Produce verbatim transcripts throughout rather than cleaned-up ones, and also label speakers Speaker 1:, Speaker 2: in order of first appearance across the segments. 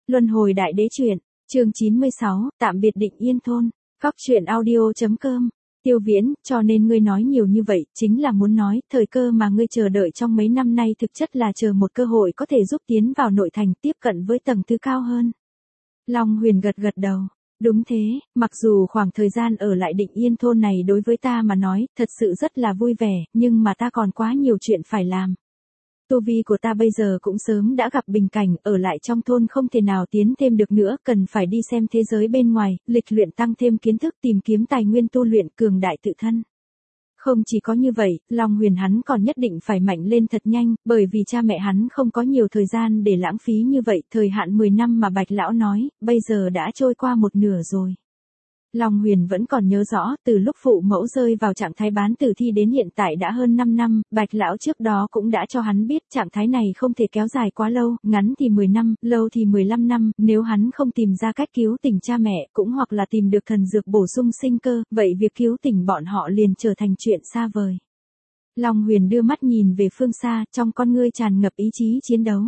Speaker 1: Luân hồi đại đế truyện, chương chín mươi sáu, tạm biệt Định Yên thôn. Góc truyện audio chấm com. Tiêu Viễn, cho nên ngươi nói nhiều như vậy, chính là muốn nói, thời cơ mà ngươi chờ đợi trong mấy năm nay thực chất là chờ một cơ hội có thể giúp tiến vào nội thành, tiếp cận với tầng thứ cao hơn. Long Huyền gật gật đầu. Đúng thế, mặc dù khoảng thời gian ở lại Định Yên thôn này đối với ta mà nói, thật sự rất là vui vẻ, nhưng mà ta còn quá nhiều chuyện phải làm. Tu vi của ta bây giờ cũng sớm đã gặp bình cảnh, ở lại trong thôn không thể nào tiến thêm được nữa, cần phải đi xem thế giới bên ngoài, lịch luyện tăng thêm kiến thức, tìm kiếm tài nguyên tu luyện, cường đại tự thân. Không chỉ có như vậy, Long Huyền hắn còn nhất định phải mạnh lên thật nhanh, bởi vì cha mẹ hắn không có nhiều thời gian để lãng phí như vậy, thời hạn mười năm mà Bạch Lão nói, bây giờ đã trôi qua một nửa rồi. Long Huyền vẫn còn nhớ rõ, từ lúc phụ mẫu rơi vào trạng thái bán tử thi đến hiện tại đã hơn năm năm, Bạch Lão trước đó cũng đã cho hắn biết trạng thái này không thể kéo dài quá lâu, ngắn thì mười năm, lâu thì mười lăm năm, nếu hắn không tìm ra cách cứu tỉnh cha mẹ, cũng hoặc là tìm được thần dược bổ sung sinh cơ, vậy việc cứu tỉnh bọn họ liền trở thành chuyện xa vời. Long Huyền đưa mắt nhìn về phương xa, trong con ngươi tràn ngập ý chí chiến đấu.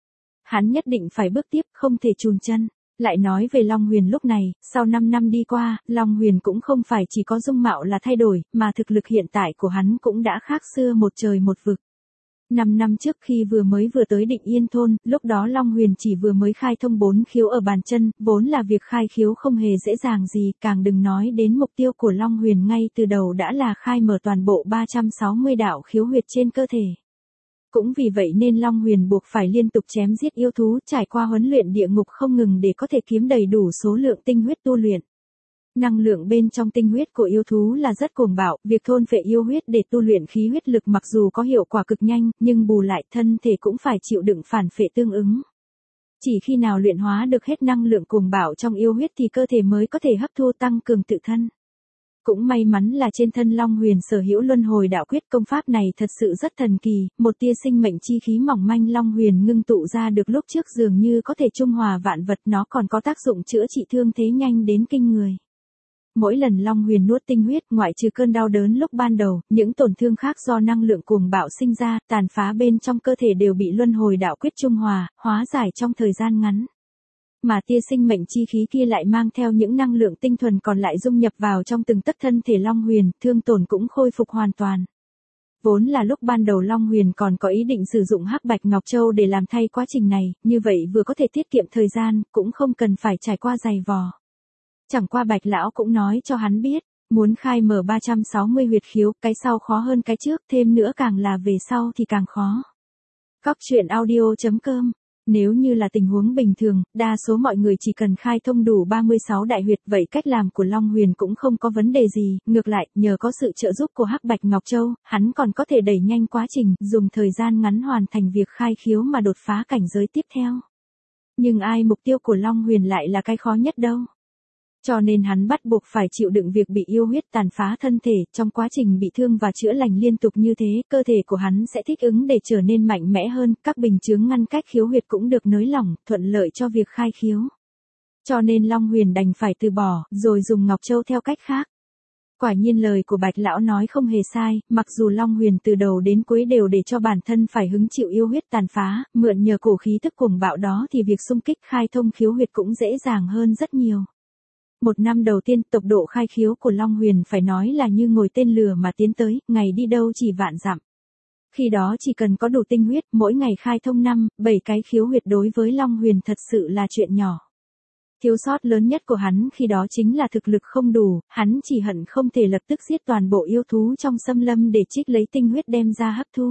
Speaker 1: Hắn nhất định phải bước tiếp, không thể chùn chân. Lại nói về Long Huyền lúc này, sau năm năm đi qua, Long Huyền cũng không phải chỉ có dung mạo là thay đổi, mà thực lực hiện tại của hắn cũng đã khác xưa một trời một vực. Năm năm trước khi vừa mới vừa tới Định Yên thôn, lúc đó Long Huyền chỉ vừa mới khai thông bốn khiếu ở bàn chân, vốn là việc khai khiếu không hề dễ dàng gì, càng đừng nói đến mục tiêu của Long Huyền ngay từ đầu đã là khai mở toàn bộ ba trăm sáu mươi đạo khiếu huyệt trên cơ thể. Cũng vì vậy nên Long Huyền buộc phải liên tục chém giết yêu thú, trải qua huấn luyện địa ngục không ngừng để có thể kiếm đầy đủ số lượng tinh huyết tu luyện. Năng lượng bên trong tinh huyết của yêu thú là rất cuồng bạo, việc thôn phệ yêu huyết để tu luyện khí huyết lực mặc dù có hiệu quả cực nhanh, nhưng bù lại thân thể cũng phải chịu đựng phản phệ tương ứng. Chỉ khi nào luyện hóa được hết năng lượng cuồng bạo trong yêu huyết thì cơ thể mới có thể hấp thu tăng cường tự thân. Cũng may mắn là trên thân Long Huyền sở hữu luân hồi đạo quyết, công pháp này thật sự rất thần kỳ, một tia sinh mệnh chi khí mỏng manh Long Huyền ngưng tụ ra được lúc trước dường như có thể trung hòa vạn vật, nó còn có tác dụng chữa trị thương thế nhanh đến kinh người. Mỗi lần Long Huyền nuốt tinh huyết, ngoại trừ cơn đau đớn lúc ban đầu, những tổn thương khác do năng lượng cuồng bạo sinh ra, tàn phá bên trong cơ thể đều bị luân hồi đạo quyết trung hòa, hóa giải trong thời gian ngắn. Mà tia sinh mệnh chi khí kia lại mang theo những năng lượng tinh thuần còn lại dung nhập vào trong từng tấc thân thể Long Huyền, thương tổn cũng khôi phục hoàn toàn. Vốn là lúc ban đầu Long Huyền còn có ý định sử dụng hắc bạch ngọc châu để làm thay quá trình này, như vậy vừa có thể tiết kiệm thời gian, cũng không cần phải trải qua dày vò. Chẳng qua Bạch Lão cũng nói cho hắn biết, muốn khai mở ba trăm sáu mươi huyệt khiếu, cái sau khó hơn cái trước, thêm nữa càng là về sau thì càng khó. Góc truyện audio chấm com. Nếu như là tình huống bình thường, đa số mọi người chỉ cần khai thông đủ ba mươi sáu đại huyệt, vậy cách làm của Long Huyền cũng không có vấn đề gì, ngược lại, nhờ có sự trợ giúp của hắc bạch ngọc châu, hắn còn có thể đẩy nhanh quá trình, dùng thời gian ngắn hoàn thành việc khai khiếu mà đột phá cảnh giới tiếp theo. Nhưng ai mục tiêu của Long Huyền lại là cái khó nhất đâu. Cho nên hắn bắt buộc phải chịu đựng việc bị yêu huyết tàn phá thân thể, trong quá trình bị thương và chữa lành liên tục như thế, cơ thể của hắn sẽ thích ứng để trở nên mạnh mẽ hơn, các bình chướng ngăn cách khiếu huyệt cũng được nới lỏng, thuận lợi cho việc khai khiếu. Cho nên Long Huyền đành phải từ bỏ, rồi dùng Ngọc Châu theo cách khác. Quả nhiên lời của Bạch Lão nói không hề sai, mặc dù Long Huyền từ đầu đến cuối đều để cho bản thân phải hứng chịu yêu huyết tàn phá, mượn nhờ cổ khí tức cuồng bạo đó thì việc xung kích khai thông khiếu huyệt cũng dễ dàng hơn rất nhiều. Một năm đầu tiên, tốc độ khai khiếu của Long Huyền phải nói là như ngồi tên lửa mà tiến tới, ngày đi đâu chỉ vạn dặm. Khi đó chỉ cần có đủ tinh huyết, mỗi ngày khai thông năm, bảy cái khiếu huyệt đối với Long Huyền thật sự là chuyện nhỏ. Thiếu sót lớn nhất của hắn khi đó chính là thực lực không đủ, hắn chỉ hận không thể lập tức giết toàn bộ yêu thú trong xâm lâm để trích lấy tinh huyết đem ra hấp thu.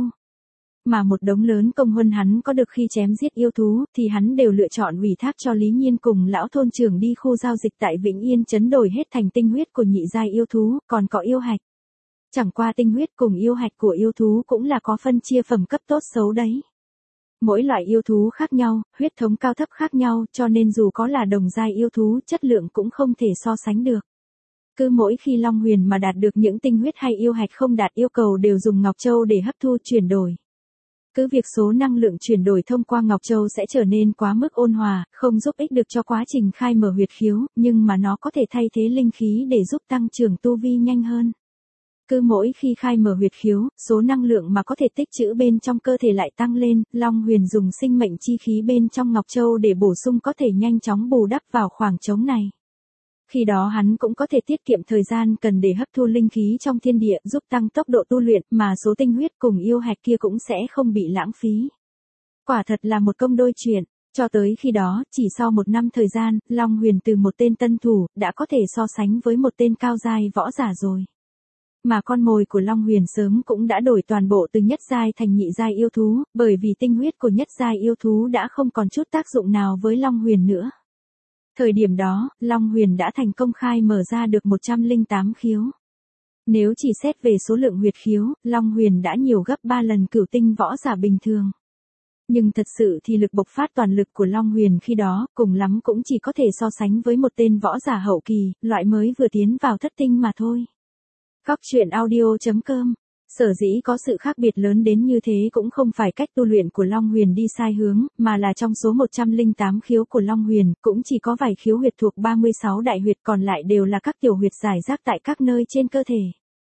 Speaker 1: Mà một đống lớn công huân hắn có được khi chém giết yêu thú, thì hắn đều lựa chọn ủy thác cho Lý Nhiên cùng lão thôn trưởng đi khu giao dịch tại Vĩnh Yên trấn đổi hết thành tinh huyết của nhị giai yêu thú, còn có yêu hạch. Chẳng qua tinh huyết cùng yêu hạch của yêu thú cũng là có phân chia phẩm cấp tốt xấu đấy. Mỗi loại yêu thú khác nhau, huyết thống cao thấp khác nhau, cho nên dù có là đồng giai yêu thú, chất lượng cũng không thể so sánh được. Cứ mỗi khi Long Huyền mà đạt được những tinh huyết hay yêu hạch không đạt yêu cầu đều dùng Ngọc Châu để hấp thu chuyển đổi. Cứ việc số năng lượng chuyển đổi thông qua Ngọc Châu sẽ trở nên quá mức ôn hòa, không giúp ích được cho quá trình khai mở huyệt khiếu, nhưng mà nó có thể thay thế linh khí để giúp tăng trưởng tu vi nhanh hơn. Cứ mỗi khi khai mở huyệt khiếu, số năng lượng mà có thể tích trữ bên trong cơ thể lại tăng lên, Long Huyền dùng sinh mệnh chi khí bên trong Ngọc Châu để bổ sung có thể nhanh chóng bù đắp vào khoảng trống này. Khi đó hắn cũng có thể tiết kiệm thời gian cần để hấp thu linh khí trong thiên địa giúp tăng tốc độ tu luyện mà số tinh huyết cùng yêu hạch kia cũng sẽ không bị lãng phí. Quả thật là một công đôi chuyện. Cho tới khi đó, chỉ sau một năm thời gian, Long Huyền từ một tên tân thủ, đã có thể so sánh với một tên cao giai võ giả rồi. Mà con mồi của Long Huyền sớm cũng đã đổi toàn bộ từ nhất giai thành nhị giai yêu thú, bởi vì tinh huyết của nhất giai yêu thú đã không còn chút tác dụng nào với Long Huyền nữa. Thời điểm đó, Long Huyền đã thành công khai mở ra được một trăm lẻ tám khiếu. Nếu chỉ xét về số lượng huyệt khiếu, Long Huyền đã nhiều gấp ba lần cửu tinh võ giả bình thường. Nhưng thật sự thì lực bộc phát toàn lực của Long Huyền khi đó, cùng lắm cũng chỉ có thể so sánh với một tên võ giả hậu kỳ, loại mới vừa tiến vào thất tinh mà thôi. Góc truyện audio chấm com. Sở dĩ có sự khác biệt lớn đến như thế cũng không phải cách tu luyện của Long Huyền đi sai hướng, mà là trong số một trăm lẻ tám khiếu của Long Huyền, cũng chỉ có vài khiếu huyệt thuộc ba mươi sáu đại huyệt, còn lại đều là các tiểu huyệt rải rác tại các nơi trên cơ thể.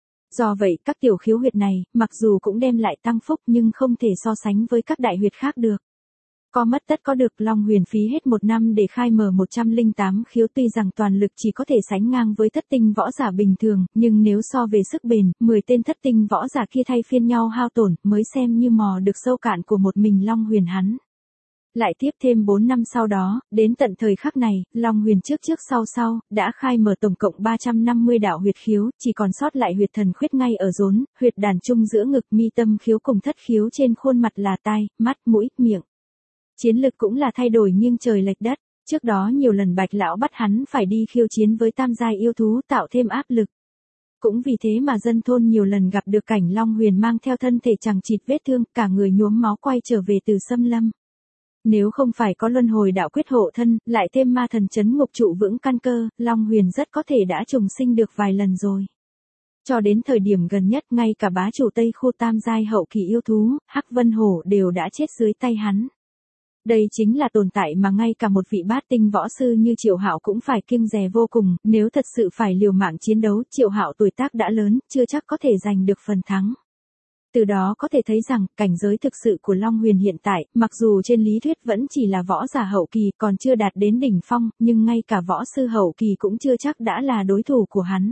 Speaker 1: Do vậy, các tiểu khiếu huyệt này, mặc dù cũng đem lại tăng phúc nhưng không thể so sánh với các đại huyệt khác được. Có mất tất có được, Long Huyền phí hết một năm để khai mở một trăm lẻ tám khiếu, tuy rằng toàn lực chỉ có thể sánh ngang với thất tinh võ giả bình thường, nhưng nếu so về sức bền, mười tên thất tinh võ giả kia thay phiên nhau hao tổn, mới xem như mò được sâu cạn của một mình Long Huyền hắn. Lại tiếp thêm bốn năm sau đó, đến tận thời khắc này, Long Huyền trước trước sau sau, đã khai mở tổng cộng ba trăm năm mươi đạo huyệt khiếu, chỉ còn sót lại huyệt thần khuyết ngay ở rốn, huyệt đàn trung giữa ngực, mi tâm khiếu cùng thất khiếu trên khuôn mặt là tai, mắt, mũi, miệng. Chiến lực cũng là thay đổi nghiêng trời lệch đất, trước đó nhiều lần Bạch lão bắt hắn phải đi khiêu chiến với tam giai yêu thú tạo thêm áp lực. Cũng vì thế mà dân thôn nhiều lần gặp được cảnh Long Huyền mang theo thân thể chằng chịt vết thương, cả người nhuốm máu quay trở về từ xâm lâm. Nếu không phải có luân hồi đạo quyết hộ thân, lại thêm ma thần chấn ngục trụ vững căn cơ, Long Huyền rất có thể đã trùng sinh được vài lần rồi. Cho đến thời điểm gần nhất, ngay cả bá chủ Tây khu tam giai hậu kỳ yêu thú, Hắc Vân Hổ đều đã chết dưới tay hắn. Đây chính là tồn tại mà ngay cả một vị bát tinh võ sư như Triệu Hạo cũng phải kiêng dè vô cùng, nếu thật sự phải liều mạng chiến đấu, Triệu Hạo tuổi tác đã lớn, chưa chắc có thể giành được phần thắng. Từ đó có thể thấy rằng, cảnh giới thực sự của Long Huyền hiện tại, mặc dù trên lý thuyết vẫn chỉ là võ giả hậu kỳ còn chưa đạt đến đỉnh phong, nhưng ngay cả võ sư hậu kỳ cũng chưa chắc đã là đối thủ của hắn.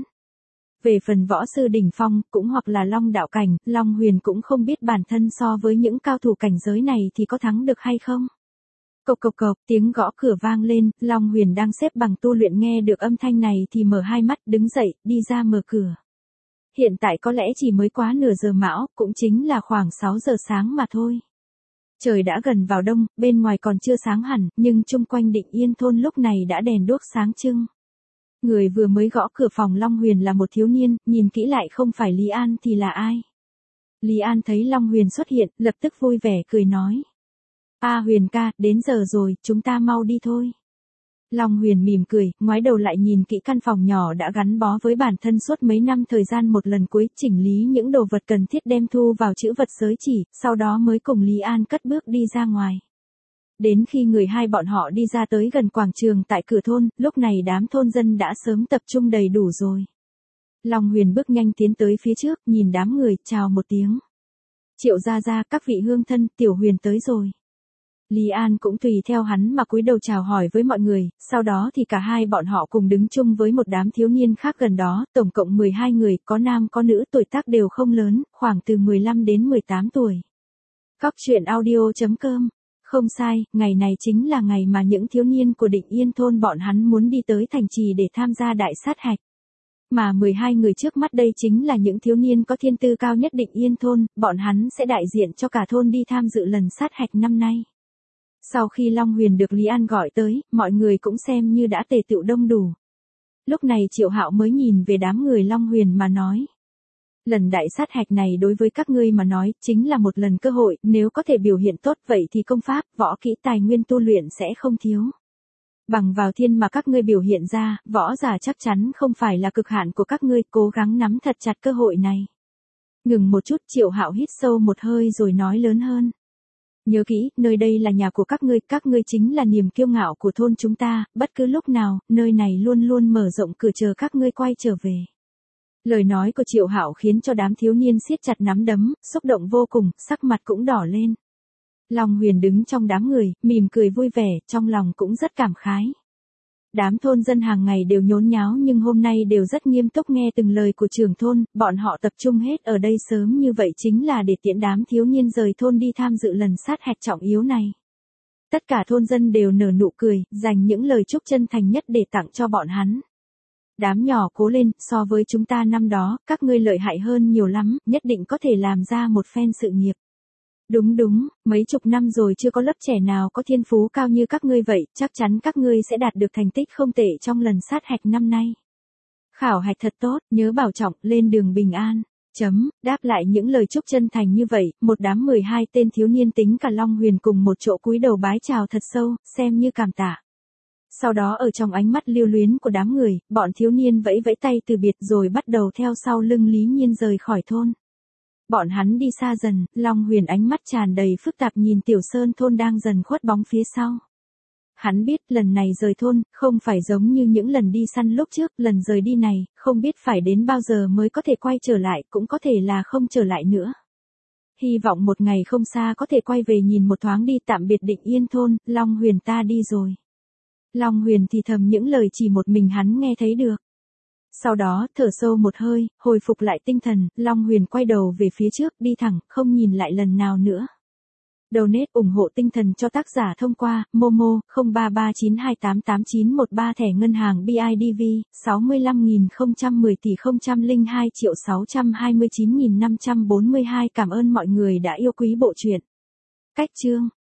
Speaker 1: Về phần võ sư đỉnh phong, cũng hoặc là Long đạo cảnh, Long Huyền cũng không biết bản thân so với những cao thủ cảnh giới này thì có thắng được hay không. Cộc cộc cộc, tiếng gõ cửa vang lên, Long Huyền đang xếp bằng tu luyện nghe được âm thanh này thì mở hai mắt, đứng dậy, đi ra mở cửa. Hiện tại có lẽ chỉ mới quá nửa giờ mão, cũng chính là khoảng sáu giờ sáng mà thôi. Trời đã gần vào đông, bên ngoài còn chưa sáng hẳn, nhưng chung quanh Định Yên thôn lúc này đã đèn đuốc sáng trưng. Người vừa mới gõ cửa phòng Long Huyền là một thiếu niên, nhìn kỹ lại không phải Lý An thì là ai. Lý An thấy Long Huyền xuất hiện, lập tức vui vẻ cười nói. A Huyền ca, đến giờ rồi, chúng ta mau đi thôi. Long Huyền mỉm cười, ngoái đầu lại nhìn kỹ căn phòng nhỏ đã gắn bó với bản thân suốt mấy năm thời gian, một lần cuối chỉnh lý những đồ vật cần thiết đem thu vào chữ vật giới chỉ, sau đó mới cùng Lý An cất bước đi ra ngoài. Đến khi người hai bọn họ đi ra tới gần quảng trường tại cửa thôn, lúc này đám thôn dân đã sớm tập trung đầy đủ rồi. Long Huyền bước nhanh tiến tới phía trước, nhìn đám người, chào một tiếng. Triệu gia gia, các vị hương thân, Tiểu Huyền tới rồi. Lý An cũng tùy theo hắn mà cúi đầu chào hỏi với mọi người, sau đó thì cả hai bọn họ cùng đứng chung với một đám thiếu niên khác gần đó, tổng cộng mười hai người, có nam có nữ, tuổi tác đều không lớn, khoảng từ mười lăm đến mười tám tuổi. Góc truyện audio chấm com. Không sai, ngày này chính là ngày mà những thiếu niên của Định Yên thôn bọn hắn muốn đi tới thành trì để tham gia đại sát hạch. Mà mười hai người trước mắt đây chính là những thiếu niên có thiên tư cao nhất Định Yên thôn, bọn hắn sẽ đại diện cho cả thôn đi tham dự lần sát hạch năm nay. Sau khi Long Huyền được Lý An gọi tới, mọi người cũng xem như đã tề tựu đông đủ. Lúc này Triệu Hạo mới nhìn về đám người Long Huyền mà nói. Lần đại sát hạch này đối với các ngươi mà nói, chính là một lần cơ hội, nếu có thể biểu hiện tốt vậy thì công pháp, võ kỹ tài nguyên tu luyện sẽ không thiếu. Bằng vào thiên mà các ngươi biểu hiện ra, võ giả chắc chắn không phải là cực hạn của các ngươi, cố gắng nắm thật chặt cơ hội này. Ngừng một chút, Triệu Hạo hít sâu một hơi rồi nói lớn hơn. Nhớ kỹ, nơi đây là nhà của các ngươi, các ngươi chính là niềm kiêu ngạo của thôn chúng ta, bất cứ lúc nào, nơi này luôn luôn mở rộng cửa chờ các ngươi quay trở về. Lời nói của Triệu Hạo khiến cho đám thiếu niên siết chặt nắm đấm, xúc động vô cùng, sắc mặt cũng đỏ lên. Long Huyền đứng trong đám người, mỉm cười vui vẻ, trong lòng cũng rất cảm khái. Đám thôn dân hàng ngày đều nhốn nháo nhưng hôm nay đều rất nghiêm túc nghe từng lời của trưởng thôn, bọn họ tập trung hết ở đây sớm như vậy chính là để tiễn đám thiếu niên rời thôn đi tham dự lần sát hạch trọng yếu này. Tất cả thôn dân đều nở nụ cười, dành những lời chúc chân thành nhất để tặng cho bọn hắn. Đám nhỏ cố lên, so với chúng ta năm đó, các ngươi lợi hại hơn nhiều lắm, nhất định có thể làm ra một phen sự nghiệp. Đúng đúng, mấy chục năm rồi chưa có lớp trẻ nào có thiên phú cao như các ngươi vậy, chắc chắn các ngươi sẽ đạt được thành tích không tệ trong lần sát hạch năm nay. Khảo hạch thật tốt, nhớ bảo trọng, lên đường bình an. Chấm, đáp lại những lời chúc chân thành như vậy, một đám mười hai tên thiếu niên tính cả Long Huyền cùng một chỗ cúi đầu bái chào thật sâu, xem như cảm tạ. Sau đó ở trong ánh mắt lưu luyến của đám người, bọn thiếu niên vẫy vẫy tay từ biệt rồi bắt đầu theo sau lưng Lý Nhiên rời khỏi thôn. Bọn hắn đi xa dần, Long Huyền ánh mắt tràn đầy phức tạp nhìn Tiểu Sơn thôn đang dần khuất bóng phía sau. Hắn biết lần này rời thôn, không phải giống như những lần đi săn lúc trước, lần rời đi này, không biết phải đến bao giờ mới có thể quay trở lại, cũng có thể là không trở lại nữa. Hy vọng một ngày không xa có thể quay về nhìn một thoáng đi, tạm biệt Định Yên thôn, Long Huyền ta đi rồi. Long Huyền thì thầm những lời chỉ một mình hắn nghe thấy được. Sau đó, thở sâu một hơi, hồi phục lại tinh thần, Long Huyền quay đầu về phía trước, đi thẳng, không nhìn lại lần nào nữa. Donate ủng hộ tinh thần cho tác giả thông qua Momo không ba ba chín hai tám tám chín một ba thẻ ngân hàng bê i đê vê sáu lăm nghìn không trăm mười tỷ không không hai triệu sáu trăm hai mươi chín nghìn năm trăm bốn mươi hai. Cảm ơn mọi người đã yêu quý bộ truyện. Cách chương